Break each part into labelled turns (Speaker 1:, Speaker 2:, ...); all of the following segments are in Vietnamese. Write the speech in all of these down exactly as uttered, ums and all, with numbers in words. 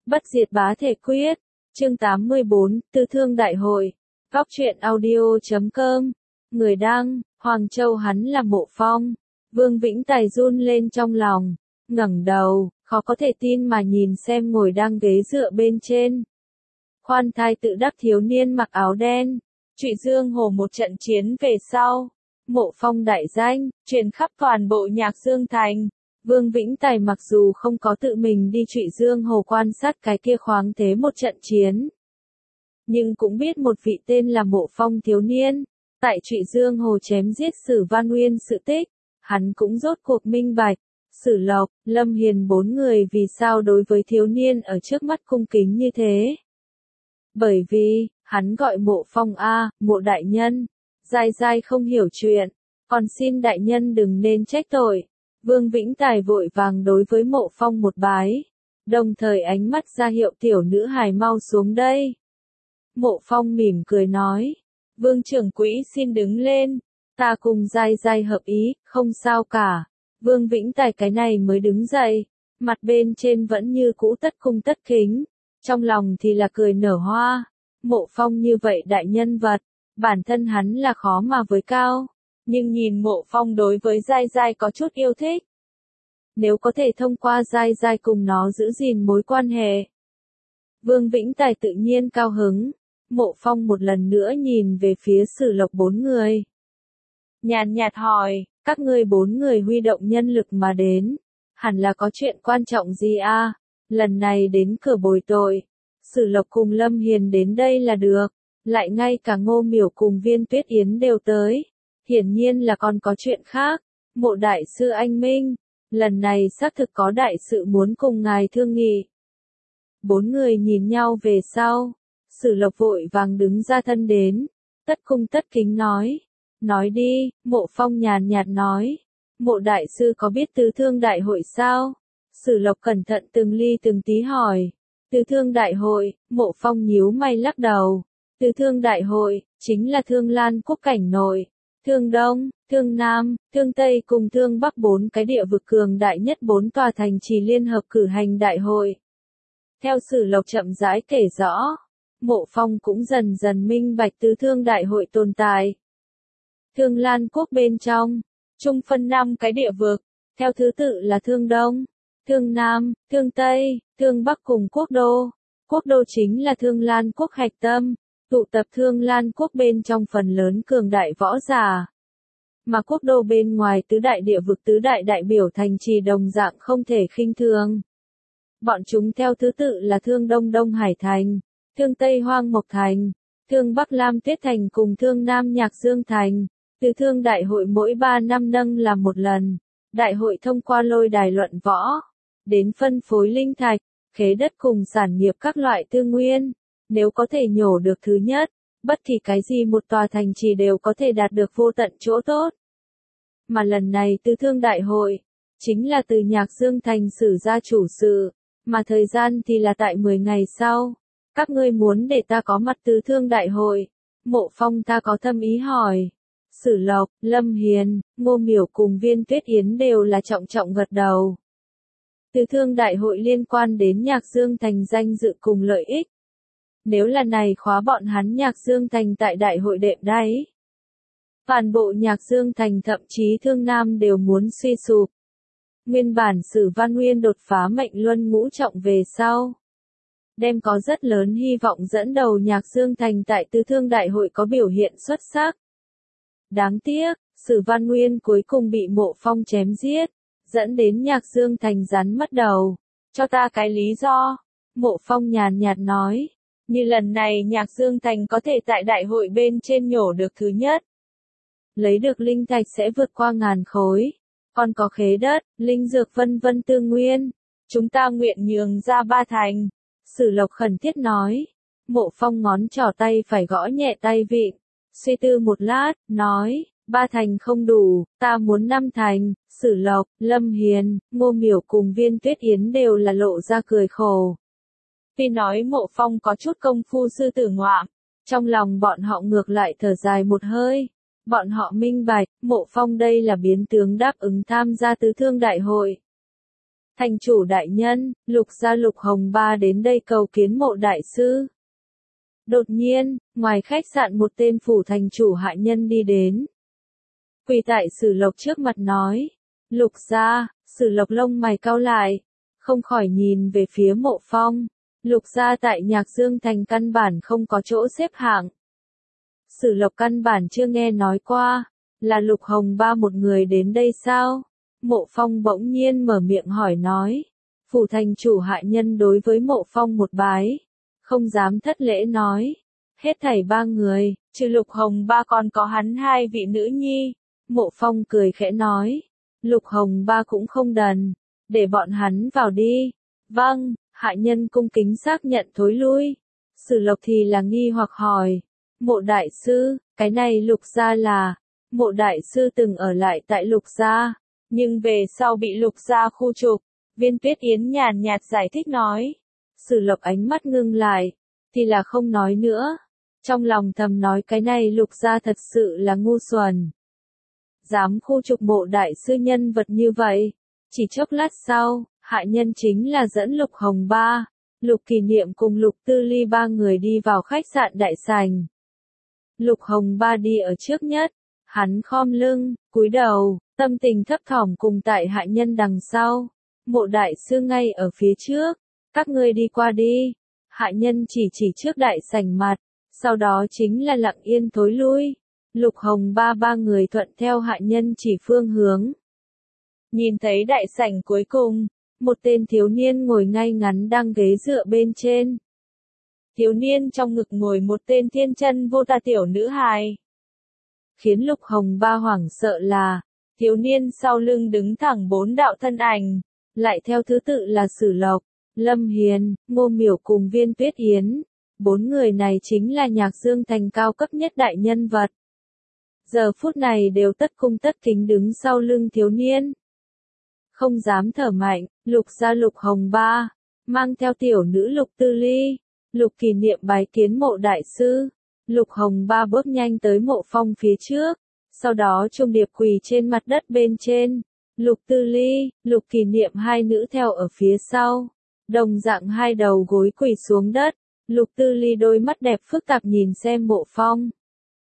Speaker 1: Bất diệt bá thể quyết, chương tám mươi bốn, Tư Thương Đại Hội, Góc truyện audio chấm com, người đăng, Hoàng Châu. Hắn là Mộ Phong. Vương Vĩnh Tài run lên trong lòng, ngẩng đầu, khó có thể tin mà nhìn xem ngồi đang ghế dựa bên trên. Khoan thai tự đắc thiếu niên mặc áo đen, Trụy Dương Hồ một trận chiến về sau, Mộ Phong đại danh, truyền khắp toàn bộ Nhạc Dương Thành. Vương Vĩnh Tài mặc dù không có tự mình đi Trụy Dương Hồ quan sát cái kia khoáng thế một trận chiến, nhưng cũng biết một vị tên là Mộ Phong thiếu niên, tại Trụy Dương Hồ chém giết Sử Văn Uyên sự tích, hắn cũng rốt cuộc minh bạch, Sử Lộc, Lâm Hiền bốn người vì sao đối với thiếu niên ở trước mắt cung kính như thế. Bởi vì, hắn gọi Mộ Phong a, Mộ đại nhân, dai dai không hiểu chuyện, còn xin đại nhân đừng nên trách tội. Vương Vĩnh Tài vội vàng đối với Mộ Phong một bái, đồng thời ánh mắt ra hiệu tiểu nữ hài mau xuống đây. Mộ Phong mỉm cười nói, Vương trưởng quỹ xin đứng lên, ta cùng dai dai hợp ý, không sao cả. Vương Vĩnh Tài cái này mới đứng dậy, mặt bên trên vẫn như cũ tất cung tất kính, trong lòng thì là cười nở hoa. Mộ Phong như vậy đại nhân vật, bản thân hắn là khó mà với cao, nhưng nhìn Mộ Phong đối với dai dai có chút yêu thích. Nếu có thể thông qua dai dai cùng nó giữ gìn mối quan hệ, Vương Vĩnh Tài tự nhiên cao hứng. Mộ Phong một lần nữa nhìn về phía Sử Lộc bốn người, nhàn nhạt hỏi, các ngươi bốn người huy động nhân lực mà đến, hẳn là có chuyện quan trọng gì a? Lần này đến cửa bồi tội, Sử Lộc cùng Lâm Hiền đến đây là được, lại ngay cả Ngô Miểu cùng Viên Tuyết Yến đều tới, hiển nhiên là còn có chuyện khác. Mộ đại sư anh minh, lần này xác thực có đại sự muốn cùng ngài thương nghị. Bốn người nhìn nhau về sau, Sử Lộc vội vàng đứng ra thân đến, tất cung tất kính nói, nói đi. Mộ Phong nhàn nhạt nói, Mộ đại sư có biết Tứ Thương Đại Hội sao? Sử Lộc cẩn thận từng ly từng tí hỏi, Tứ Thương Đại Hội. Mộ Phong nhíu mày lắc đầu, Tứ Thương Đại Hội, chính là Thương Lan quốc cảnh nội, Thương Đông, Thương Nam, Thương Tây cùng Thương Bắc bốn cái địa vực cường đại nhất bốn tòa thành trì liên hợp cử hành đại hội. Theo Sử Lộc chậm rãi kể rõ, Mộ Phong cũng dần dần minh bạch Tứ Thương Đại Hội tồn tại. Thương Lan quốc bên trong, chung phân năm cái địa vực, theo thứ tự là Thương Đông, Thương Nam, Thương Tây, Thương Bắc cùng Quốc Đô. Quốc Đô chính là Thương Lan quốc hạch tâm, tụ tập Thương Lan quốc bên trong phần lớn cường đại võ giả. Mà Quốc Đô bên ngoài tứ đại địa vực tứ đại đại biểu thành trì đồng dạng không thể khinh thường. Bọn chúng theo thứ tự là Thương Đông Đông Hải Thành, Thương Tây Hoang Mộc Thành, Thương Bắc Lam Tuyết Thành cùng Thương Nam Nhạc Dương Thành. Tứ Thương Đại Hội mỗi ba năm nâng làm một lần, đại hội thông qua lôi đài luận võ, đến phân phối linh thạch, khế đất cùng sản nghiệp các loại tư nguyên. Nếu có thể nhổ được thứ nhất, bất kỳ cái gì một tòa thành trì đều có thể đạt được vô tận chỗ tốt. Mà lần này Tứ Thương Đại Hội, chính là từ Nhạc Dương Thành xử ra chủ sự, mà thời gian thì là tại mười ngày sau. Các ngươi muốn để ta có mặt Tứ Thương Đại Hội? Mộ Phong ta có thâm ý hỏi. Sử Lộc, Lâm Hiền, Ngô Miểu cùng Viên Tuyết Yến đều là trọng trọng gật đầu. Tứ Thương Đại Hội liên quan đến Nhạc Dương Thành danh dự cùng lợi ích. Nếu là này khóa bọn hắn Nhạc Dương Thành tại đại hội đệm đáy, toàn bộ Nhạc Dương Thành thậm chí Thương Nam đều muốn suy sụp. Nguyên bản Sử Văn Uyên đột phá mệnh luân ngũ trọng về sau, đem có rất lớn hy vọng dẫn đầu Nhạc Dương Thành tại Tứ Thương Đại Hội có biểu hiện xuất sắc. Đáng tiếc, Sử Văn Uyên cuối cùng bị Mộ Phong chém giết, dẫn đến Nhạc Dương Thành rắn mất đầu. Cho ta cái lý do. Mộ Phong nhàn nhạt nói, như lần này Nhạc Dương Thành có thể tại đại hội bên trên nhổ được thứ nhất, lấy được linh thạch sẽ vượt qua ngàn khối, còn có khế đất, linh dược vân vân tư nguyên, chúng ta nguyện nhường ra ba thành. Sử Lộc khẩn thiết nói. Mộ Phong ngón trỏ tay phải gõ nhẹ tay vịn, suy tư một lát, nói, ba thành không đủ, ta muốn năm thành. Sử Lộc, Lâm Hiền, Ngô Miểu cùng Viên Tuyết Yến đều là lộ ra cười khổ. Tuy nói Mộ Phong có chút công phu sư tử ngoạm, trong lòng bọn họ ngược lại thở dài một hơi. Bọn họ minh bạch, Mộ Phong đây là biến tướng đáp ứng tham gia Tứ Thương Đại Hội. Thành chủ đại nhân, Lục gia Lục Hồng Ba đến đây cầu kiến Mộ đại sư. Đột nhiên, ngoài khách sạn một tên phủ thành chủ hạ nhân đi đến. Quỳ tại Sử Lộc trước mặt nói. Lục gia, Sử Lộc lông mày cau lại, không khỏi nhìn về phía Mộ Phong. Lục gia tại Nhạc Dương thành căn bản không có chỗ xếp hạng. Sử Lộc căn bản chưa nghe nói qua, là Lục Hồng Ba một người đến đây sao? Mộ Phong bỗng nhiên mở miệng hỏi nói. Phủ thành chủ hạ nhân đối với Mộ Phong một bái, không dám thất lễ nói. Hết thảy ba người, trừ Lục Hồng Ba còn có hắn hai vị nữ nhi. Mộ Phong cười khẽ nói. Lục Hồng Ba cũng không đần, để bọn hắn vào đi. Vâng, hạ nhân cung kính xác nhận thối lui. Sử Lộc thì là nghi hoặc hỏi. Mộ đại sư, cái này Lục gia là, Mộ đại sư từng ở lại tại Lục gia, nhưng về sau bị Lục gia khu trục. Viên Tuyết Yến nhàn nhạt giải thích nói. Sử Lộc ánh mắt ngưng lại, thì là không nói nữa. Trong lòng thầm nói cái này Lục gia thật sự là ngu xuẩn. Dám khu trục Mộ đại sư nhân vật như vậy. Chỉ chốc lát sau, hạ nhân chính là dẫn Lục Hồng Ba, Lục Kỷ Niệm cùng Lục Tư Ly ba người đi vào khách sạn đại sảnh. Lục Hồng Ba đi ở trước nhất, hắn khom lưng, cúi đầu, tâm tình thấp thỏm cùng tại hạ nhân đằng sau. Mộ đại sư ngay ở phía trước, các ngươi đi qua đi. Hạ nhân chỉ chỉ trước đại sảnh mặt, sau đó chính là lặng yên thối lui. Lục Hồng Ba ba người thuận theo hạ nhân chỉ phương hướng. Nhìn thấy đại sảnh cuối cùng, một tên thiếu niên ngồi ngay ngắn đang ghế dựa bên trên. Thiếu niên trong ngực ngồi một tên thiên chân vô tà tiểu nữ hài. Khiến Lục Hồng Ba hoảng sợ là, thiếu niên sau lưng đứng thẳng bốn đạo thân ảnh, lại theo thứ tự là Sử Lộc, Lâm Hiền, Ngô Miểu cùng Viên Tuyết Yến. Bốn người này chính là Nhạc Dương thành cao cấp nhất đại nhân vật. Giờ phút này đều tất cung tất kính đứng sau lưng thiếu niên. Không dám thở mạnh, Lục gia Lục Hồng Ba, mang theo tiểu nữ Lục Tư Ly, Lục Kỷ Niệm bái kiến Mộ đại sư. Lục Hồng Ba bước nhanh tới Mộ Phong phía trước, sau đó trung điệp quỳ trên mặt đất bên trên. Lục Tư Ly, Lục Kỷ Niệm hai nữ theo ở phía sau, đồng dạng hai đầu gối quỳ xuống đất. Lục Tư Ly đôi mắt đẹp phức tạp nhìn xem Mộ Phong.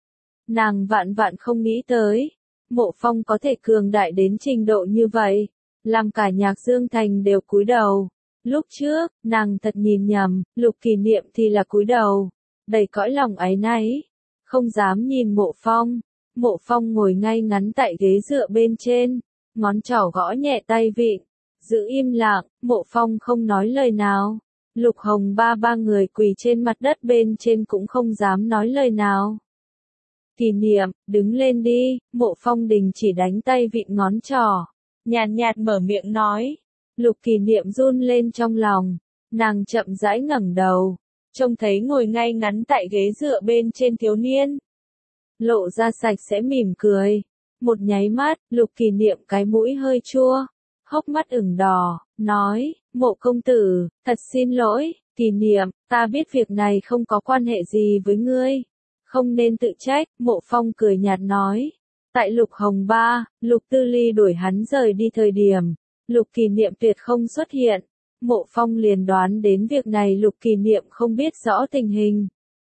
Speaker 1: Nàng vạn vạn không nghĩ tới, Mộ Phong có thể cường đại đến trình độ như vậy, làm cả Nhạc Dương thành đều cúi đầu. Lúc trước, nàng thật nhìn nhầm, Lục Kỷ Niệm thì là cúi đầu, đầy cõi lòng áy náy, không dám nhìn Mộ Phong. Mộ Phong ngồi ngay ngắn tại ghế dựa bên trên, ngón trỏ gõ nhẹ tay vịn, giữ im lặng. Mộ Phong không nói lời nào. Lục Hồng Ba ba người quỳ trên mặt đất bên trên cũng không dám nói lời nào. Kỷ Niệm, đứng lên đi. Mộ Phong đình chỉ đánh tay vịn ngón trỏ, nhàn nhạt mở miệng nói. Lục Kỷ Niệm run lên trong lòng, nàng chậm rãi ngẩng đầu, trông thấy ngồi ngay ngắn tại ghế dựa bên trên thiếu niên, lộ ra sạch sẽ mỉm cười. Một nháy mắt, Lục Kỷ Niệm cái mũi hơi chua, hốc mắt ửng đỏ, nói, Mộ công tử, thật xin lỗi. Kỷ Niệm, ta biết việc này không có quan hệ gì với ngươi, không nên tự trách. Mộ Phong cười nhạt nói. Tại Lục Hồng Ba, Lục Tư Ly đuổi hắn rời đi thời điểm, Lục Kỷ Niệm tuyệt không xuất hiện. Mộ Phong liền đoán đến việc này Lục Kỷ Niệm không biết rõ tình hình.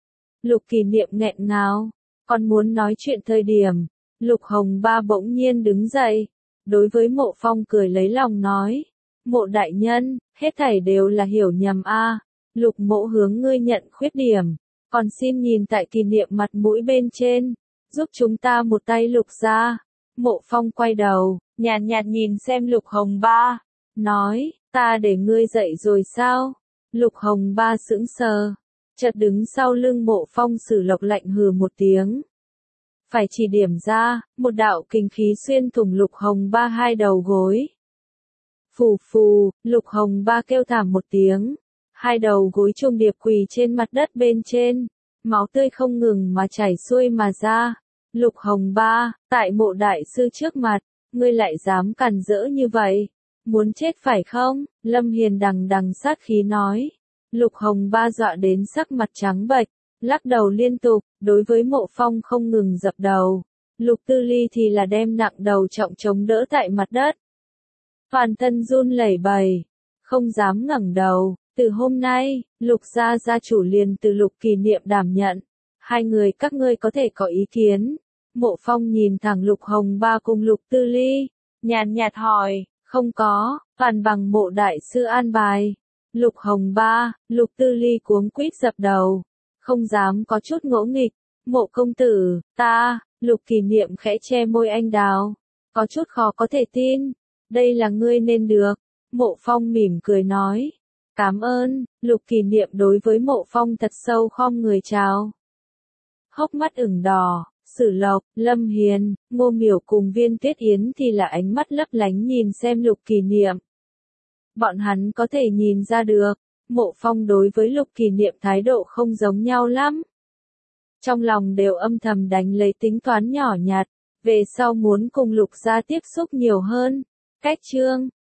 Speaker 1: Lục Kỷ Niệm nghẹn ngào, còn muốn nói chuyện thời điểm, Lục Hồng Ba bỗng nhiên đứng dậy, đối với Mộ Phong cười lấy lòng nói. Mộ đại nhân, hết thảy đều là hiểu nhầm a. Lục mộ hướng ngươi nhận khuyết điểm, còn xin nhìn tại Kỷ Niệm mặt mũi bên trên, giúp chúng ta một tay Lục gia. Mộ Phong quay đầu, nhàn nhạt nhìn xem Lục Hồng Ba, nói, ta để ngươi dậy rồi sao? Lục Hồng Ba sững sờ, chợt đứng sau lưng Mộ Phong. Sử Lộc lạnh hừ một tiếng, phải chỉ điểm ra, một đạo kình khí xuyên thủng Lục Hồng Ba hai đầu gối. Phù phù, Lục Hồng Ba kêu thảm một tiếng, hai đầu gối trùng điệp quỳ trên mặt đất bên trên, máu tươi không ngừng mà chảy xuôi mà ra. Lục Hồng Ba, tại Mộ đại sư trước mặt, ngươi lại dám càn rỡ như vậy, muốn chết phải không? Lâm Hiền đằng đằng sát khí nói. Lục Hồng Ba dọa đến sắc mặt trắng bệch, lắc đầu liên tục, đối với Mộ Phong không ngừng dập đầu. Lục Tư Ly thì là đem nặng đầu trọng chống đỡ tại mặt đất. toàn thân run lẩy bẩy, không dám ngẩng đầu. Từ hôm nay, Lục gia gia chủ liền từ Lục Kỳ Niệm đảm nhận. Hai người các ngươi có thể có ý kiến. Mộ Phong nhìn thẳng Lục Hồng Ba cùng Lục Tư Ly, nhàn nhạt hỏi, không có, toàn bằng Mộ đại sư an bài. Lục Hồng Ba, Lục Tư Ly cuống quýt dập đầu, không dám có chút ngỗ nghịch. Mộ công tử, ta, Lục Kỳ Niệm khẽ che môi anh đào, có chút khó có thể tin, đây là ngươi nên được. Mộ Phong mỉm cười nói, cảm ơn. Lục Kỳ Niệm đối với Mộ Phong thật sâu khom người chào. Hốc mắt ửng đỏ, Sử Lộc, Lâm Hiền, Ngô Miểu cùng Viên Tuyết Yến thì là ánh mắt lấp lánh nhìn xem Lục Kỳ Niệm. Bọn hắn có thể nhìn ra được, Mộ Phong đối với Lục Kỳ Niệm thái độ không giống nhau lắm. Trong lòng đều âm thầm đánh lấy tính toán nhỏ nhặt, về sau muốn cùng Lục gia tiếp xúc nhiều hơn. Cách chương